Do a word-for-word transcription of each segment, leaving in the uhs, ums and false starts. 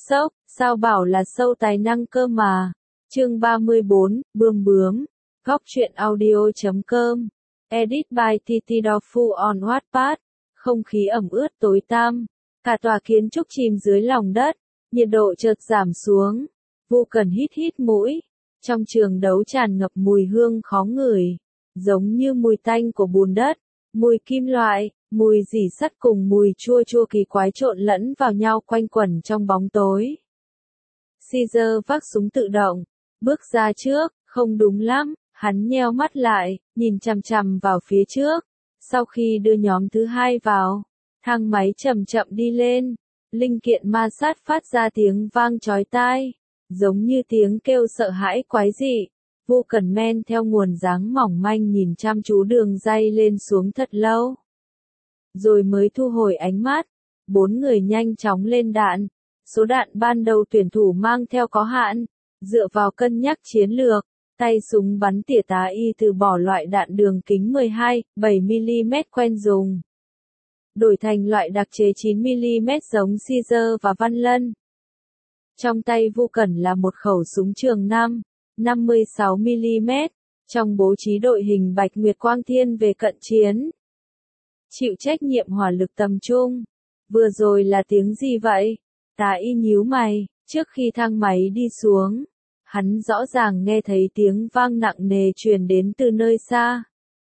sốc, sao bảo là sâu tài năng cơ mà. Chương ba mươi bốn, Bươm bướm. Góc truyện audio chấm com. Edit by Titi Dofu on Wattpad. Không khí ẩm ướt tối tăm. Cả tòa kiến trúc chìm dưới lòng đất. Nhiệt độ chợt giảm xuống. Vô Cần hít hít mũi. Trong trường đấu tràn ngập mùi hương khó ngửi. Giống như mùi tanh của bùn đất, mùi kim loại, mùi rỉ sắt cùng mùi chua chua kỳ quái trộn lẫn vào nhau quanh quẩn trong bóng tối. Caesar vác súng tự động, bước ra trước, không đúng lắm, hắn nheo mắt lại, nhìn chằm chằm vào phía trước. Sau khi đưa nhóm thứ hai vào, thang máy chậm chậm đi lên, linh kiện ma sát phát ra tiếng vang chói tai, giống như tiếng kêu sợ hãi quái dị. Vô Cần men theo nguồn dáng mỏng manh nhìn chăm chú đường ray lên xuống thật lâu. Rồi mới thu hồi ánh mắt, bốn người nhanh chóng lên đạn. Số đạn ban đầu tuyển thủ mang theo có hạn, dựa vào cân nhắc chiến lược, tay súng bắn tỉa tá y từ bỏ loại đạn đường kính mười hai, bảy mi-li-mét quen dùng. Đổi thành loại đặc chế chín mi-li-mét giống Caesar và Văn Lân. Trong tay Vô Cần là một khẩu súng trường năm, năm mươi sáu mi-li-mét, trong bố trí đội hình Bạch Nguyệt Quang Thiên về cận chiến. Chịu trách nhiệm hỏa lực tầm trung. Vừa rồi là tiếng gì vậy? Tá y nhíu mày, trước khi thang máy đi xuống, hắn rõ ràng nghe thấy tiếng vang nặng nề truyền đến từ nơi xa.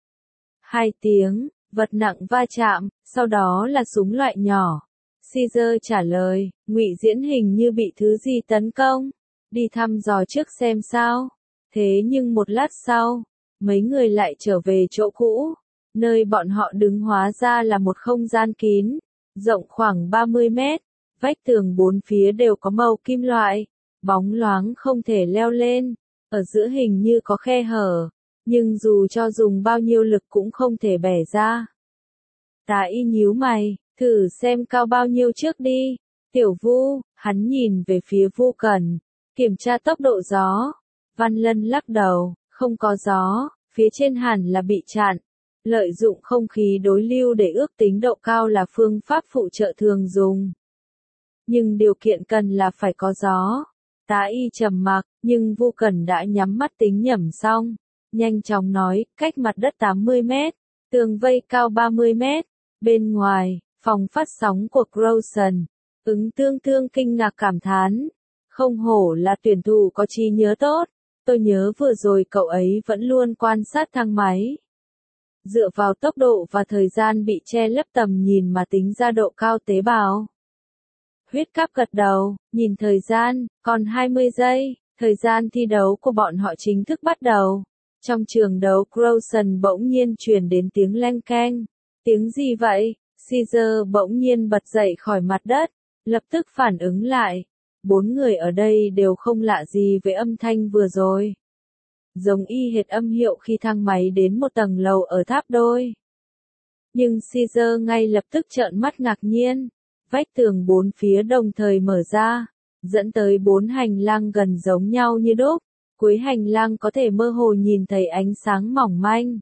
Hai tiếng, vật nặng va chạm, sau đó là súng loại nhỏ. Caesar trả lời, ngụy diễn hình như bị thứ gì tấn công. Đi thăm dò trước xem sao. Thế nhưng một lát sau, mấy người lại trở về chỗ cũ. Nơi bọn họ đứng hóa ra là một không gian kín, rộng khoảng ba mươi mét. Vách tường bốn phía đều có màu kim loại, bóng loáng không thể leo lên. Ở giữa hình như có khe hở, nhưng dù cho dùng bao nhiêu lực cũng không thể bẻ ra. Tá y nhíu mày, thử xem cao bao nhiêu trước đi. Tiểu Vu, hắn nhìn về phía Vô Cần. Kiểm tra tốc độ gió. Văn Lân lắc đầu, không có gió, phía trên hẳn là bị chặn. Lợi dụng không khí đối lưu để ước tính độ cao là phương pháp phụ trợ thường dùng. Nhưng điều kiện cần là phải có gió. Tá y trầm mặc, nhưng Vô Cần đã nhắm mắt tính nhẩm xong. Nhanh chóng nói, cách mặt đất tám mươi mét, tường vây cao ba mươi mét. Bên ngoài, phòng phát sóng của Crowson. Ứng tương tương kinh ngạc cảm thán. Không hổ là tuyển thủ có trí nhớ tốt, tôi nhớ vừa rồi cậu ấy vẫn luôn quan sát thang máy. Dựa vào tốc độ và thời gian bị che lấp tầm nhìn mà tính ra độ cao tế bào. Huyết Cáp gật đầu, nhìn thời gian, còn hai mươi giây, thời gian thi đấu của bọn họ chính thức bắt đầu. Trong trường đấu Crowson bỗng nhiên truyền đến tiếng leng keng. Tiếng gì vậy? Caesar bỗng nhiên bật dậy khỏi mặt đất, lập tức phản ứng lại. Bốn người ở đây đều không lạ gì với âm thanh vừa rồi. Giống y hệt âm hiệu khi thang máy đến một tầng lầu ở tháp đôi. Nhưng Caesar ngay lập tức trợn mắt ngạc nhiên. Vách tường bốn phía đồng thời mở ra, dẫn tới bốn hành lang gần giống nhau như đúc. Cuối hành lang có thể mơ hồ nhìn thấy ánh sáng mỏng manh.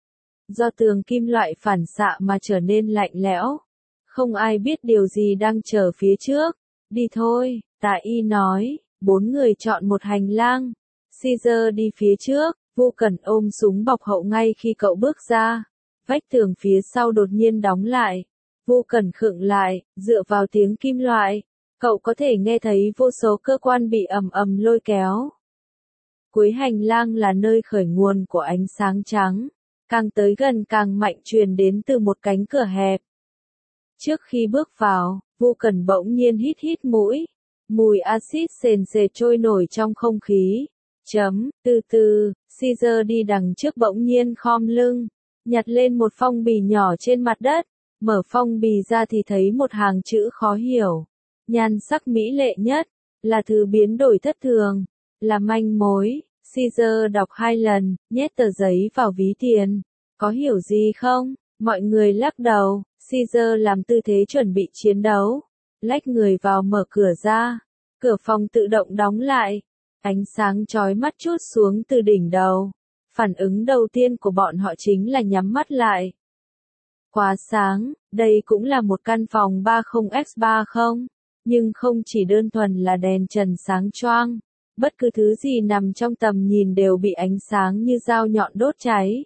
Do tường kim loại phản xạ mà trở nên lạnh lẽo. Không ai biết điều gì đang chờ phía trước. Đi thôi, Tá y nói, bốn người chọn một hành lang. Caesar đi phía trước, Vô Cần ôm súng bọc hậu ngay khi cậu bước ra. Vách tường phía sau đột nhiên đóng lại. Vô Cần khựng lại, dựa vào tiếng kim loại. Cậu có thể nghe thấy vô số cơ quan bị ầm ầm lôi kéo. Cuối hành lang là nơi khởi nguồn của ánh sáng trắng. Càng tới gần càng mạnh truyền đến từ một cánh cửa hẹp. Trước khi bước vào, Vô Cần bỗng nhiên hít hít mũi. Mùi axit sền sệt trôi nổi trong không khí. Chấm, từ từ, Caesar đi đằng trước bỗng nhiên khom lưng. Nhặt lên một phong bì nhỏ trên mặt đất. Mở phong bì ra thì thấy một hàng chữ khó hiểu. Nhan sắc mỹ lệ nhất. Là thứ biến đổi thất thường. Là manh mối. Caesar đọc hai lần, nhét tờ giấy vào ví tiền. Có hiểu gì không? Mọi người lắc đầu. Caesar làm tư thế chuẩn bị chiến đấu. Lách người vào mở cửa ra. Cửa phòng tự động đóng lại. Ánh sáng chói mắt trút xuống từ đỉnh đầu. Phản ứng đầu tiên của bọn họ chính là nhắm mắt lại. Quá sáng, đây cũng là một căn phòng ba mươi by ba mươi. Nhưng không chỉ đơn thuần là đèn trần sáng choang, bất cứ thứ gì nằm trong tầm nhìn đều bị ánh sáng như dao nhọn đốt cháy.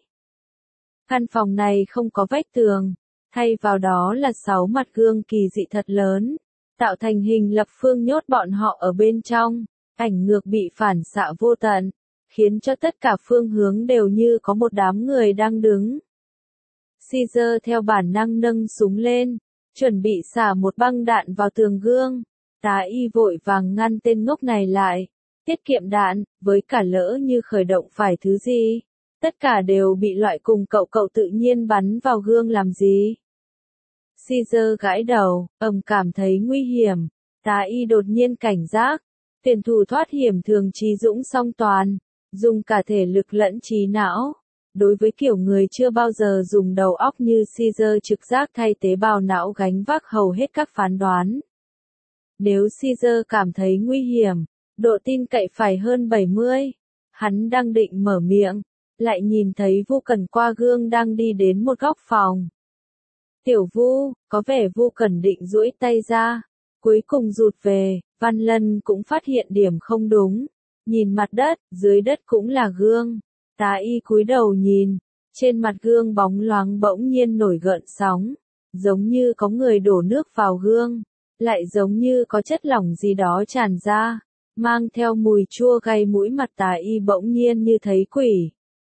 Căn phòng này không có vách tường, thay vào đó là sáu mặt gương kỳ dị thật lớn, tạo thành hình lập phương nhốt bọn họ ở bên trong, ảnh ngược bị phản xạ vô tận, khiến cho tất cả phương hướng đều như có một đám người đang đứng. Caesar theo bản năng nâng súng lên, chuẩn bị xả một băng đạn vào tường gương. Tá y vội vàng ngăn tên ngốc này lại, tiết kiệm đạn, với cả lỡ như khởi động phải thứ gì. Tất cả đều bị loại cùng cậu cậu tự nhiên bắn vào gương làm gì. Caesar gãi đầu, ầm cảm thấy nguy hiểm, tá y đột nhiên cảnh giác. Tuyển thủ thoát hiểm thường trí dũng song toàn, dùng cả thể lực lẫn trí não. Đối với kiểu người chưa bao giờ dùng đầu óc như Caesar trực giác thay tế bào não gánh vác hầu hết các phán đoán. Nếu Caesar cảm thấy nguy hiểm, độ tin cậy phải hơn bảy mươi. Hắn đang định mở miệng, lại nhìn thấy Vu Cẩn qua gương đang đi đến một góc phòng. Tiểu Vu, có vẻ Vu Cẩn định duỗi tay ra, cuối cùng rụt về. Văn Lân cũng phát hiện điểm không đúng. Nhìn mặt đất, dưới đất cũng là gương. Tá y cúi đầu nhìn, trên mặt gương bóng loáng bỗng nhiên nổi gợn sóng, giống như có người đổ nước vào gương, lại giống như có chất lỏng gì đó tràn ra, mang theo mùi chua gây mũi. Mặt tá y bỗng nhiên như thấy quỷ.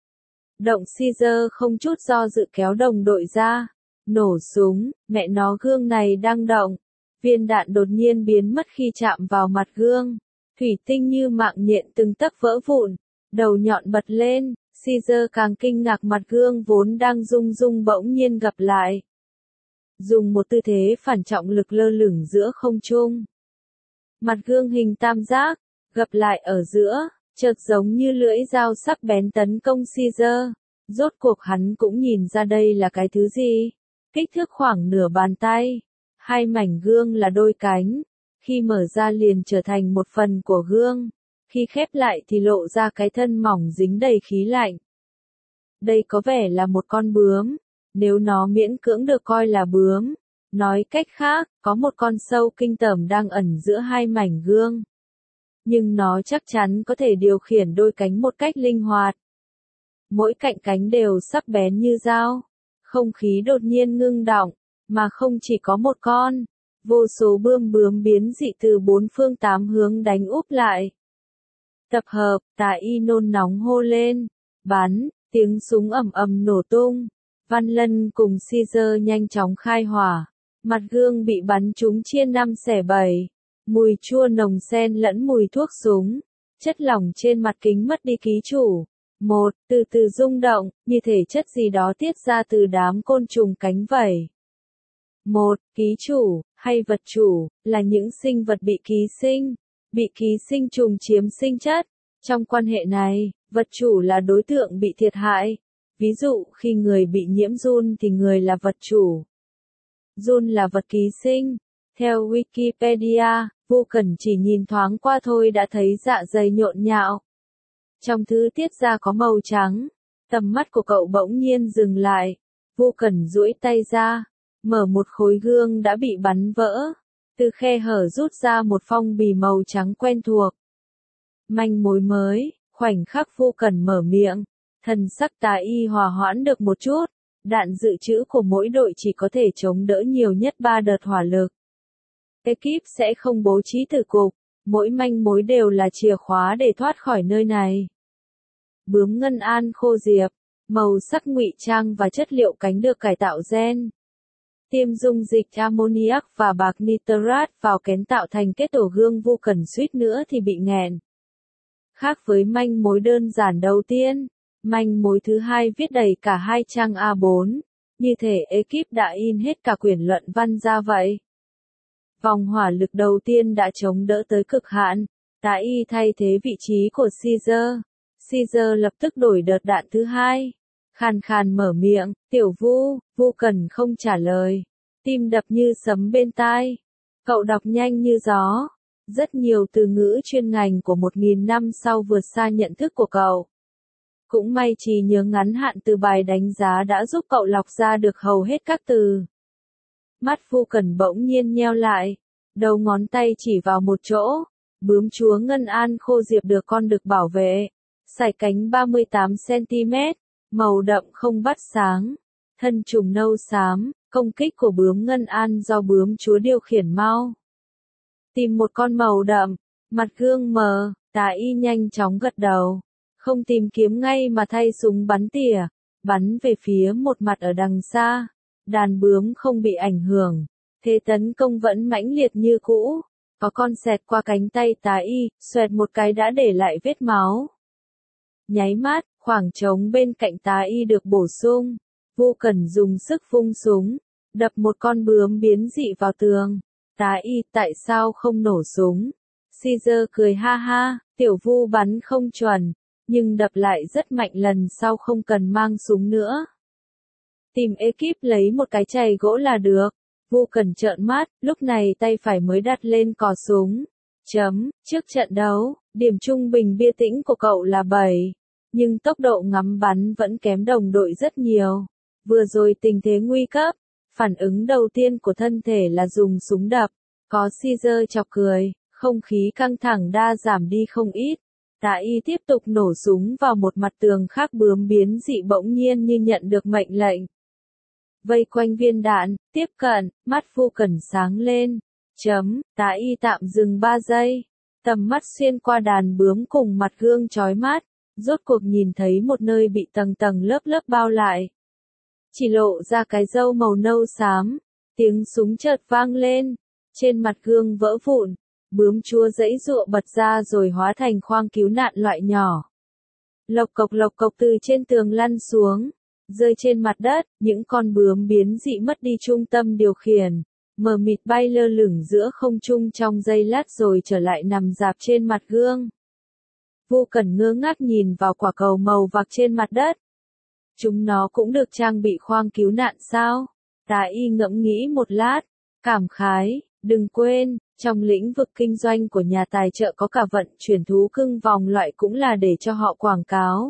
Động Caesar không chút do dự kéo đồng đội ra, nổ súng, mẹ nó gương này đang động. Viên đạn đột nhiên biến mất khi chạm vào mặt gương, thủy tinh như mạng nhện từng tấc vỡ vụn, đầu nhọn bật lên. Caesar càng kinh ngạc, mặt gương vốn đang rung rung bỗng nhiên gập lại. Dùng một tư thế phản trọng lực lơ lửng giữa không trung. Mặt gương hình tam giác, gập lại ở giữa, chợt giống như lưỡi dao sắc bén tấn công Caesar. Rốt cuộc hắn cũng nhìn ra đây là cái thứ gì. Kích thước khoảng nửa bàn tay. Hai mảnh gương là đôi cánh. Khi mở ra liền trở thành một phần của gương. Khi khép lại thì lộ ra cái thân mỏng dính đầy khí lạnh. Đây có vẻ là một con bướm. Nếu nó miễn cưỡng được coi là bướm. Nói cách khác, có một con sâu kinh tởm đang ẩn giữa hai mảnh gương. Nhưng nó chắc chắn có thể điều khiển đôi cánh một cách linh hoạt. Mỗi cạnh cánh đều sắc bén như dao. Không khí đột nhiên ngưng đọng, mà không chỉ có một con. Vô số bươm bướm biến dị từ bốn phương tám hướng đánh úp lại. Tập hợp, tá y nôn nóng hô lên. Bắn, tiếng súng ầm ầm nổ tung. Văn Lân cùng Caesar nhanh chóng khai hỏa. Mặt gương bị bắn trúng chia năm xẻ bảy. Mùi chua nồng xen lẫn mùi thuốc súng. Chất lỏng trên mặt kính mất đi ký chủ. Một, từ từ rung động, như thể chất gì đó tiết ra từ đám côn trùng cánh vẩy. Một, ký chủ, hay vật chủ, là những sinh vật bị ký sinh. Bị ký sinh trùng chiếm sinh chất. Trong quan hệ này, vật chủ là đối tượng bị thiệt hại. Ví dụ, khi người bị nhiễm giun thì người là vật chủ. Giun là vật ký sinh. Theo Wikipedia, Vu Cẩn chỉ nhìn thoáng qua thôi đã thấy dạ dày nhộn nhạo. Trong thứ tiết ra có màu trắng. Tầm mắt của cậu bỗng nhiên dừng lại. Vu Cẩn duỗi tay ra, mở một khối gương đã bị bắn vỡ. Từ khe hở rút ra một phong bì màu trắng quen thuộc. Manh mối mới, khoảnh khắc Vu Cẩn mở miệng. Thần sắc tá y hòa hoãn được một chút. Đạn dự trữ của mỗi đội chỉ có thể chống đỡ nhiều nhất ba đợt hỏa lực. Ekip sẽ không bố trí tử cục. Mỗi manh mối đều là chìa khóa để thoát khỏi nơi này. Bướm ngân an khô diệp, màu sắc ngụy trang và chất liệu cánh được cải tạo gen. Tiêm dung dịch ammoniac và bạc nitrat vào kén tạo thành kết tổ gương. Vu Cẩn suýt nữa thì bị nghẹn. Khác với manh mối đơn giản đầu tiên, manh mối thứ hai viết đầy cả hai trang A bốn. Như thể ekip đã in hết cả quyển luận văn ra vậy. Vòng hỏa lực đầu tiên đã chống đỡ tới cực hạn. Tá y thay thế vị trí của Caesar. Caesar lập tức đổi đợt đạn thứ hai. Khàn khàn mở miệng, tiểu Vu. Vu Cẩn không trả lời. Tim đập như sấm bên tai. Cậu đọc nhanh như gió. Rất nhiều từ ngữ chuyên ngành của một nghìn năm sau vượt xa nhận thức của cậu. Cũng may trí nhớ ngắn hạn từ bài đánh giá đã giúp cậu lọc ra được hầu hết các từ. Mắt Vu Cẩn bỗng nhiên nheo lại. đầu ngón tay chỉ vào một chỗ. Bướm chúa Ngân An Khô Diệp được con đực bảo vệ. Sải cánh ba mươi tám xăng-ti-mét, màu đậm không vắt sáng. Thân trùng nâu xám, công kích của bướm Ngân An do bướm chúa điều khiển mau. Tìm một con màu đậm, mặt gương mờ, Tà Y nhanh chóng gật đầu. Không tìm kiếm ngay mà thay súng bắn tỉa, bắn về phía một mặt ở đằng xa. Đàn bướm không bị ảnh hưởng, thế tấn công vẫn mãnh liệt như cũ. Có con xẹt qua cánh tay Tà Y, xoẹt một cái đã để lại vết máu. Nháy mắt, khoảng trống bên cạnh Tà Y được bổ sung. Vô Cần dùng sức vung súng, đập một con bướm biến dị vào tường. Tà Y, tại sao không nổ súng? Caesar cười ha ha, tiểu Vu bắn không chuẩn, nhưng đập lại rất mạnh, lần sau không cần mang súng nữa. Tìm ekip lấy một cái chày gỗ là được. Vô Cần trợn mắt, lúc này tay phải mới đặt lên cò súng. Chấm, trước trận đấu, điểm trung bình bia tĩnh của cậu là bảy, nhưng tốc độ ngắm bắn vẫn kém đồng đội rất nhiều. Vừa rồi tình thế nguy cấp, phản ứng đầu tiên của thân thể là dùng súng đập. Có Caesar chọc cười, không khí căng thẳng đa giảm đi không ít. Tà Y tiếp tục nổ súng vào một mặt tường khác, bướm biến dị bỗng nhiên như nhận được mệnh lệnh. Vây quanh viên đạn, tiếp cận, mắt Vô Cần sáng lên. Chấm, Tà Y tạm dừng ba giây. Tầm mắt xuyên qua đàn bướm cùng mặt gương chói mắt, rốt cuộc nhìn thấy một nơi bị tầng tầng lớp lớp bao lại. Chỉ lộ ra cái râu màu nâu xám, tiếng súng chợt vang lên, trên mặt gương vỡ vụn, bướm chúa giãy giụa bật ra rồi hóa thành khoang cứu nạn loại nhỏ. Lộc cộc lộc cộc từ trên tường lăn xuống, rơi trên mặt đất, những con bướm biến dị mất đi trung tâm điều khiển, mờ mịt bay lơ lửng giữa không trung trong giây lát rồi trở lại nằm rạp trên mặt gương. Vô Cần ngơ ngác nhìn vào quả cầu màu vàng trên mặt đất. Chúng nó cũng được trang bị khoang cứu nạn sao? Tà Y ngẫm nghĩ một lát, cảm khái, đừng quên, trong lĩnh vực kinh doanh của nhà tài trợ có cả vận chuyển thú cưng vòng loại cũng là để cho họ quảng cáo.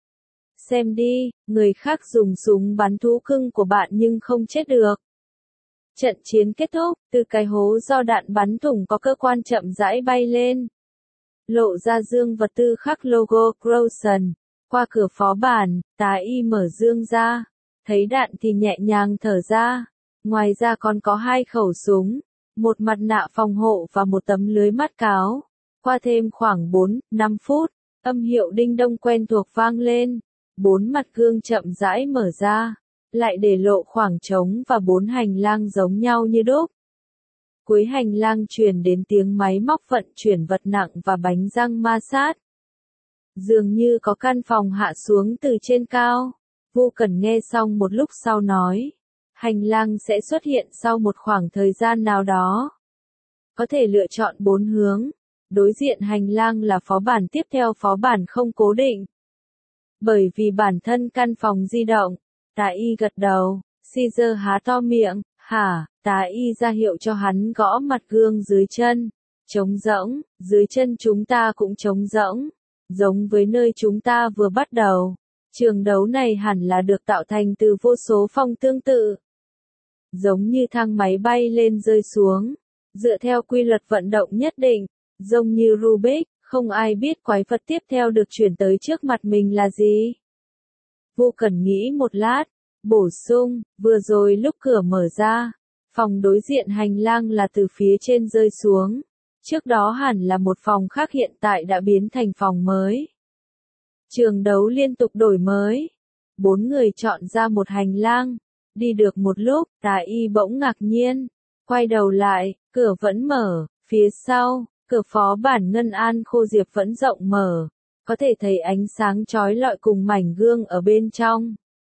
Xem đi, người khác dùng súng bắn thú cưng của bạn nhưng không chết được. Trận chiến kết thúc, từ cái hố do đạn bắn thủng có cơ quan chậm rãi bay lên. Lộ ra dương vật tư khắc logo Crowson. Qua cửa phó bản, Tà Y mở dương ra, thấy đạn thì nhẹ nhàng thở ra. Ngoài ra còn có hai khẩu súng, một mặt nạ phòng hộ và một tấm lưới mắt cáo. Qua thêm khoảng bốn, năm phút, âm hiệu đinh đông quen thuộc vang lên. Bốn mặt gương chậm rãi mở ra, lại để lộ khoảng trống và bốn hành lang giống nhau như đúc. Cuối hành lang truyền đến tiếng máy móc vận chuyển vật nặng và bánh răng ma sát. Dường như có căn phòng hạ xuống từ trên cao. Vô Cần nghe xong một lúc sau nói. Hành lang sẽ xuất hiện sau một khoảng thời gian nào đó. Có thể lựa chọn bốn hướng. Đối diện hành lang là phó bản tiếp theo, phó bản không cố định. Bởi vì bản thân căn phòng di động. Tà Y gật đầu. Caesar há to miệng. Hả? Tà Y ra hiệu cho hắn gõ mặt gương dưới chân. Trống rỗng. Dưới chân chúng ta cũng trống rỗng. Giống với nơi chúng ta vừa bắt đầu, trường đấu này hẳn là được tạo thành từ vô số phòng tương tự. Giống như thang máy bay lên rơi xuống, dựa theo quy luật vận động nhất định, giống như Rubik, không ai biết quái vật tiếp theo được chuyển tới trước mặt mình là gì. Vô Cần nghĩ một lát, bổ sung, vừa rồi lúc cửa mở ra, phòng đối diện hành lang là từ phía trên rơi xuống. Trước đó hẳn là một phòng khác, hiện tại đã biến thành phòng mới. Trường đấu liên tục đổi mới. Bốn người chọn ra một hành lang. Đi được một lúc, Tà Y bỗng ngạc nhiên. Quay đầu lại, cửa vẫn mở. Phía sau, cửa phó bản Ngân An Khô Diệp vẫn rộng mở. Có thể thấy ánh sáng chói lọi cùng mảnh gương ở bên trong.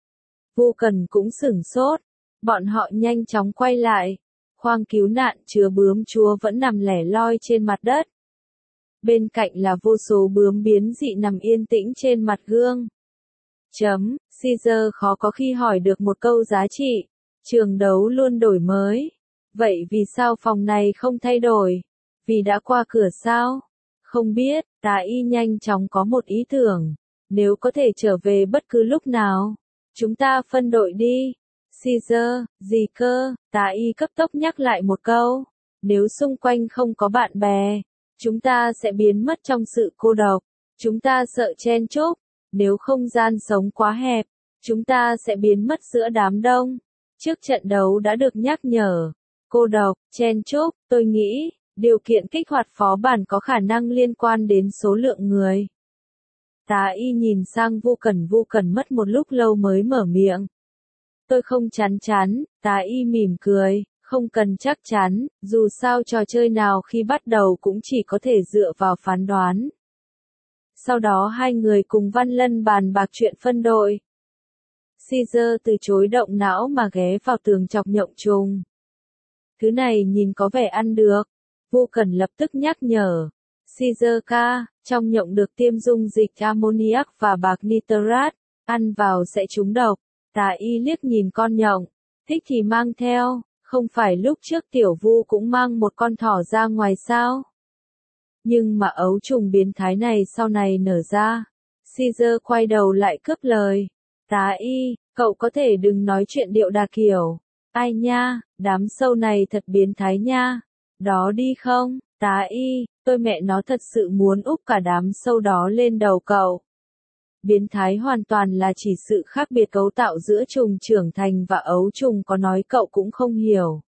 Vô Cần cũng sửng sốt. Bọn họ nhanh chóng quay lại. Khoang cứu nạn chứa bướm chúa vẫn nằm lẻ loi trên mặt đất. Bên cạnh là vô số bướm biến dị nằm yên tĩnh trên mặt gương. Chấm, Caesar khó có khi hỏi được một câu giá trị. Trường đấu luôn đổi mới. Vậy vì sao phòng này không thay đổi? Vì đã qua cửa sao? Không biết, Tà Y nhanh chóng có một ý tưởng. Nếu có thể trở về bất cứ lúc nào, chúng ta phân đội đi. Caesar, gì cơ? Tà Y cấp tốc nhắc lại một câu. Nếu xung quanh không có bạn bè, chúng ta sẽ biến mất trong sự cô độc. Chúng ta sợ chen chúc. Nếu không gian sống quá hẹp, chúng ta sẽ biến mất giữa đám đông. Trước trận đấu đã được nhắc nhở. Cô độc, chen chúc, tôi nghĩ, điều kiện kích hoạt phó bản có khả năng liên quan đến số lượng người. Tá y nhìn sang Vu Cẩn, Vu Cẩn mất một lúc lâu mới mở miệng. Tôi không chắn chắn, tá y mỉm cười, không cần chắc chắn, dù sao trò chơi nào khi bắt đầu cũng chỉ có thể dựa vào phán đoán. Sau đó hai người cùng Văn Lân bàn bạc chuyện phân đội. Caesar từ chối động não mà ghé vào tường chọc nhộng trùng. Thứ này nhìn có vẻ ăn được. Vu Cẩn lập tức nhắc nhở. Caesar ca, trong nhộng được tiêm dung dịch ammoniac và bạc nitrat, ăn vào sẽ trúng độc. Tá y liếc nhìn con nhộng, thích thì mang theo, không phải lúc trước tiểu Vu cũng mang một con thỏ ra ngoài sao? Nhưng mà ấu trùng biến thái này sau này nở ra. Caesar quay đầu lại cướp lời. Tá y, cậu có thể đừng nói chuyện điệu đà kiểu. Ai nha, đám sâu này thật biến thái nha. Đó đi không, tá y, tôi mẹ nó thật sự muốn úp cả đám sâu đó lên đầu cậu. Biến thái hoàn toàn là chỉ sự khác biệt cấu tạo giữa trùng trưởng thành và ấu trùng, có nói cậu cũng không hiểu.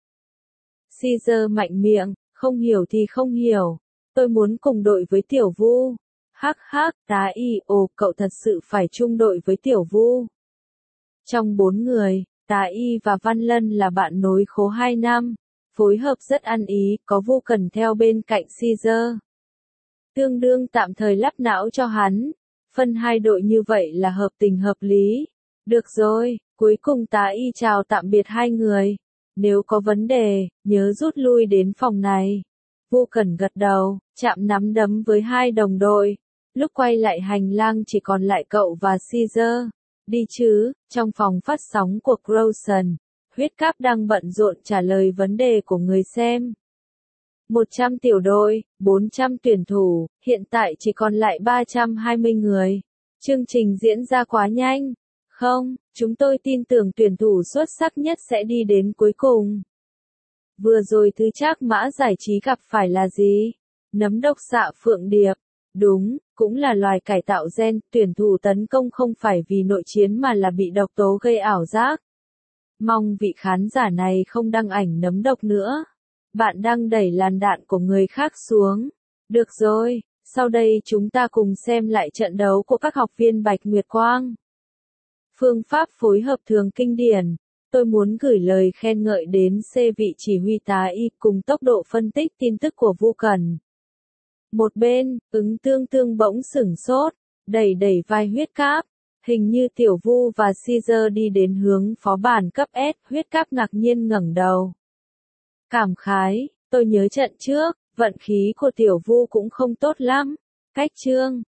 Caesar mạnh miệng, không hiểu thì không hiểu. Tôi muốn cùng đội với tiểu Vu. Hắc hắc, tá y, ồ, cậu thật sự phải chung đội với tiểu Vu. Trong bốn người, tá y và Văn Lân là bạn nối khố hai năm, phối hợp rất ăn ý, có Vu Cẩn theo bên cạnh Caesar. Tương đương tạm thời lắp não cho hắn, phân hai đội như vậy là hợp tình hợp lý. Được rồi, cuối cùng tá y chào tạm biệt hai người. Nếu có vấn đề, nhớ rút lui đến phòng này. Vu Cẩn gật đầu, chạm nắm đấm với hai đồng đội. Lúc quay lại hành lang chỉ còn lại cậu và Caesar. Đi chứ, trong phòng phát sóng của Crowson, Huyết Cáp đang bận rộn trả lời vấn đề của người xem. một trăm tiểu đội, bốn trăm tuyển thủ, hiện tại chỉ còn lại ba trăm hai mươi người. Chương trình diễn ra quá nhanh. Không, chúng tôi tin tưởng tuyển thủ xuất sắc nhất sẽ đi đến cuối cùng. Vừa rồi thứ Trác Mã Giải Trí gặp phải là gì? Nấm độc xạ phượng điệp. Đúng, cũng là loài cải tạo gen, tuyển thủ tấn công không phải vì nội chiến mà là bị độc tố gây ảo giác. Mong vị khán giả này không đăng ảnh nấm độc nữa. Bạn đang đẩy làn đạn của người khác xuống. Được rồi, sau đây chúng ta cùng xem lại trận đấu của các học viên Bạch Nguyệt Quang. Phương pháp phối hợp thường kinh điển. Tôi muốn gửi lời khen ngợi đến C vị chỉ huy tá y cùng tốc độ phân tích tin tức của Vu Cẩn. Một bên, ứng tương tương bỗng sửng sốt, đẩy đẩy vai Huyết Cáp. Hình như tiểu Vu và Caesar đi đến hướng phó bản cấp S, Huyết Cáp ngạc nhiên ngẩng đầu. Cảm khái, tôi nhớ trận trước, vận khí của tiểu Vu cũng không tốt lắm. Cách chương,